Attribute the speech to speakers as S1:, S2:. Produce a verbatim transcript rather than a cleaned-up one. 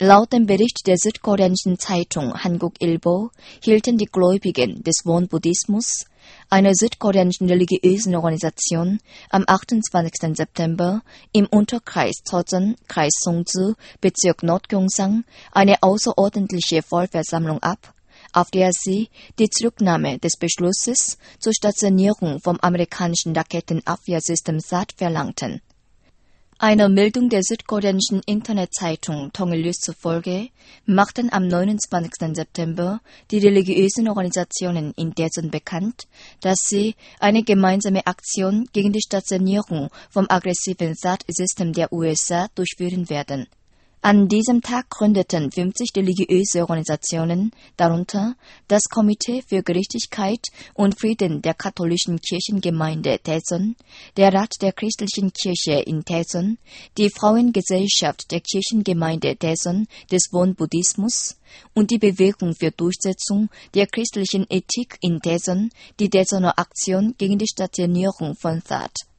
S1: Laut dem Bericht der südkoreanischen Zeitung Hankuk-Ilbo hielten die Gläubigen des Won-Buddhismus, einer südkoreanischen religiösen Organisation, am achtundzwanzigsten September im Unterkreis Chosun, Kreis Songju, Bezirk Nordgyeongsang eine außerordentliche Vollversammlung ab, auf der sie die Zurücknahme des Beschlusses zur Stationierung vom amerikanischen Raketenabwehrsystem T H A A D verlangten. Einer Meldung der südkoreanischen Internetzeitung Tongil zufolge machten am neunundzwanzigsten September die religiösen Organisationen in Daejeon bekannt, dass sie eine gemeinsame Aktion gegen die Stationierung vom aggressiven T H A A D-System der U S A durchführen werden. An diesem Tag gründeten fünfzig religiöse Organisationen, darunter das Komitee für Gerechtigkeit und Frieden der katholischen Kirchengemeinde Daejeon, der Rat der christlichen Kirche in Daejeon, die Frauengesellschaft der Kirchengemeinde Daejeon des Won-Buddhismus und die Bewegung für Durchsetzung der christlichen Ethik in Daejeon, die Daejeoner Aktion gegen die Stationierung von T H A A D.